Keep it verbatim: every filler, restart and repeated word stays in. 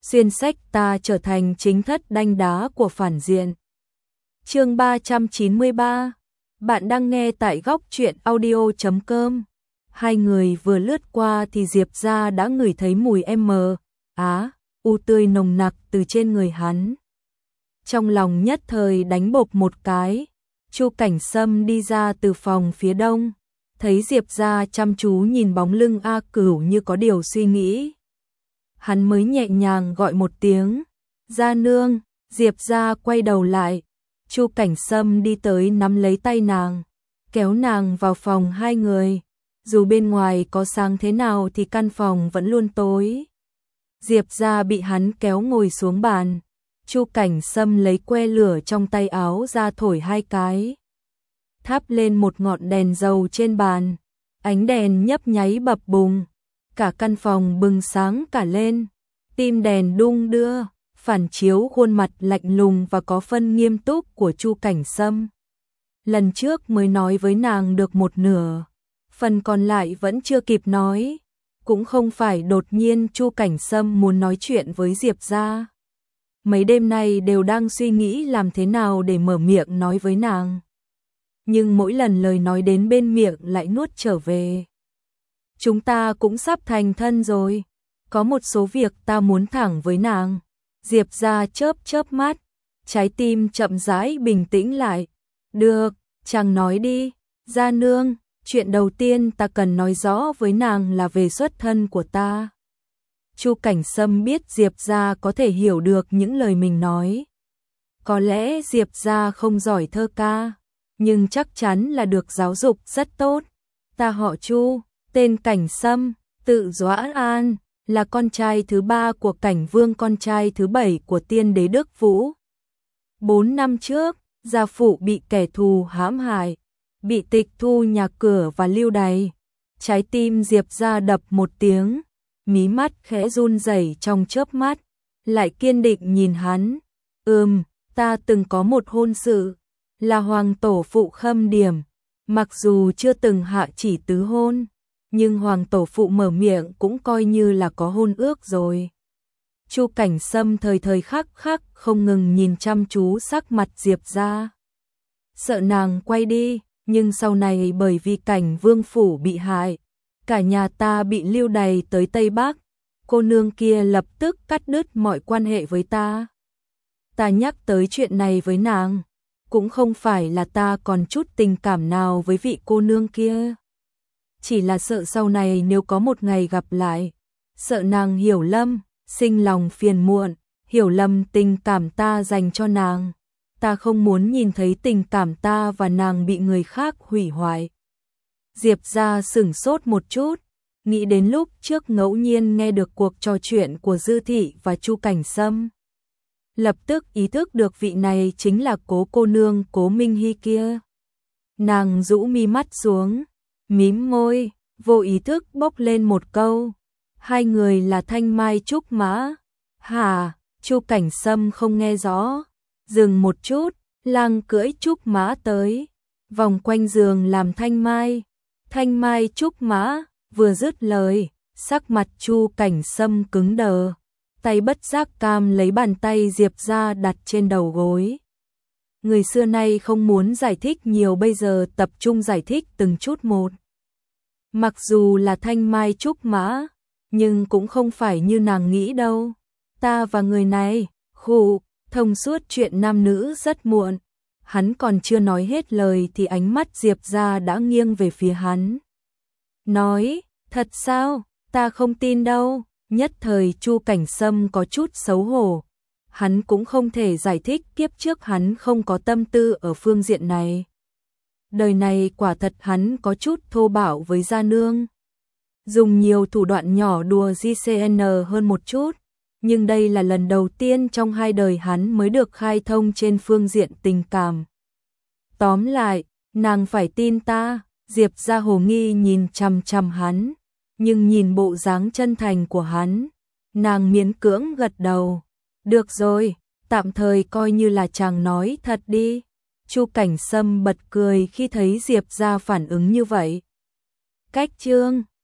xuyên sách ta trở thành chính thất đanh đá của phản diện. Chương ba trăm chín mươi ba. Bạn đang nghe tại góc truyện audio chấm com. Hai người vừa lướt qua thì Diệp Gia đã ngửi thấy mùi M, á, u tươi nồng nặc từ trên người hắn. Trong lòng nhất thời đánh bộp một cái, Chu Cảnh Sâm đi ra từ phòng phía đông, thấy Diệp Gia chăm chú nhìn bóng lưng A Cửu như có điều suy nghĩ. Hắn mới nhẹ nhàng gọi một tiếng, Gia nương. Diệp Gia quay đầu lại, Chu Cảnh Sâm đi tới nắm lấy tay nàng, kéo nàng vào phòng hai người. Dù bên ngoài có sáng thế nào thì căn phòng vẫn luôn tối. Diệp Gia bị hắn kéo ngồi xuống bàn, Chu Cảnh Sâm lấy que lửa trong tay áo ra thổi hai cái, thắp lên một ngọn đèn dầu trên bàn, ánh đèn nhấp nháy bập bùng, cả căn phòng bừng sáng cả lên, tim đèn đung đưa, phản chiếu khuôn mặt lạnh lùng và có phân nghiêm túc của Chu Cảnh Sâm. Lần trước mới nói với nàng được một nửa, phần còn lại vẫn chưa kịp nói, cũng không phải đột nhiên Chu Cảnh Sâm muốn nói chuyện với Diệp Gia. Mấy đêm nay đều đang suy nghĩ làm thế nào để mở miệng nói với nàng. Nhưng mỗi lần lời nói đến bên miệng lại nuốt trở về. Chúng ta cũng sắp thành thân rồi, có một số việc ta muốn thẳng với nàng. Diệp Gia chớp chớp mắt, trái tim chậm rãi bình tĩnh lại. Được, chàng nói đi, Gia nương. Chuyện đầu tiên ta cần nói rõ với nàng là về xuất thân của ta. Chu Cảnh Sâm biết Diệp Gia có thể hiểu được những lời mình nói. Có lẽ Diệp Gia không giỏi thơ ca, nhưng chắc chắn là được giáo dục rất tốt. Ta họ Chu, tên Cảnh Sâm, tự Doãn An, là con trai thứ ba của Cảnh Vương, con trai thứ bảy của tiên đế Đức Vũ. Bốn năm trước, gia phụ bị kẻ thù hãm hại, bị tịch thu nhà cửa và lưu đày. Trái tim Diệp Gia đập một tiếng, mí mắt khẽ run rẩy trong chớp mắt, lại kiên định nhìn hắn. Ừm, ta từng có một hôn sự, là hoàng tổ phụ Khâm Điểm, mặc dù chưa từng hạ chỉ tứ hôn, nhưng hoàng tổ phụ mở miệng cũng coi như là có hôn ước rồi. Chu Cảnh Sâm thời thời khắc khắc không ngừng nhìn chăm chú sắc mặt Diệp Gia, sợ nàng quay đi. Nhưng sau này bởi vì Cảnh Vương phủ bị hại, cả nhà ta bị lưu đày tới Tây Bắc, cô nương kia lập tức cắt đứt mọi quan hệ với ta. Ta nhắc tới chuyện này với nàng, cũng không phải là ta còn chút tình cảm nào với vị cô nương kia. Chỉ là sợ sau này nếu có một ngày gặp lại, sợ nàng hiểu lầm, sinh lòng phiền muộn, hiểu lầm tình cảm ta dành cho nàng. Ta không muốn nhìn thấy tình cảm ta và nàng bị người khác hủy hoại. Diệp Gia sửng sốt một chút, nghĩ đến lúc trước ngẫu nhiên nghe được cuộc trò chuyện của Dư Thị và Chu Cảnh Sâm. Lập tức ý thức được vị này chính là Cố cô nương Cố Minh Hy kia. Nàng rũ mi mắt xuống, mím môi, vô ý thức bốc lên một câu. Hai người là Thanh Mai Trúc Mã. Hả? Chu Cảnh Sâm không nghe rõ. Dừng một chút, lang cưỡi trúc mã tới, vòng quanh giường làm thanh mai. Thanh mai trúc mã, vừa dứt lời, sắc mặt Chu Cảnh Sâm cứng đờ, tay bất giác cam lấy bàn tay Diệp Gia đặt trên đầu gối. Người xưa nay không muốn giải thích nhiều, bây giờ tập trung giải thích từng chút một. Mặc dù là thanh mai trúc mã, nhưng cũng không phải như nàng nghĩ đâu. Ta và người này, khụ, thông suốt chuyện nam nữ rất muộn. Hắn còn chưa nói hết lời thì ánh mắt Diệp Gia đã nghiêng về phía hắn. Nói, thật sao? Ta không tin đâu. Nhất thời Chu Cảnh Sâm có chút xấu hổ. Hắn cũng không thể giải thích kiếp trước hắn không có tâm tư ở phương diện này. Đời này quả thật hắn có chút thô bạo với gia nương. Dùng nhiều thủ đoạn nhỏ đùa giê xê en hơn một chút. Nhưng đây là lần đầu tiên trong hai đời hắn mới được khai thông trên phương diện tình cảm. Tóm lại, nàng phải tin ta. Diệp Gia hồ nghi nhìn chằm chằm hắn, nhưng nhìn bộ dáng chân thành của hắn, nàng miễn cưỡng gật đầu. Được rồi, tạm thời coi như là chàng nói thật đi. Chu Cảnh Sâm bật cười khi thấy Diệp Gia phản ứng như vậy. Cách chương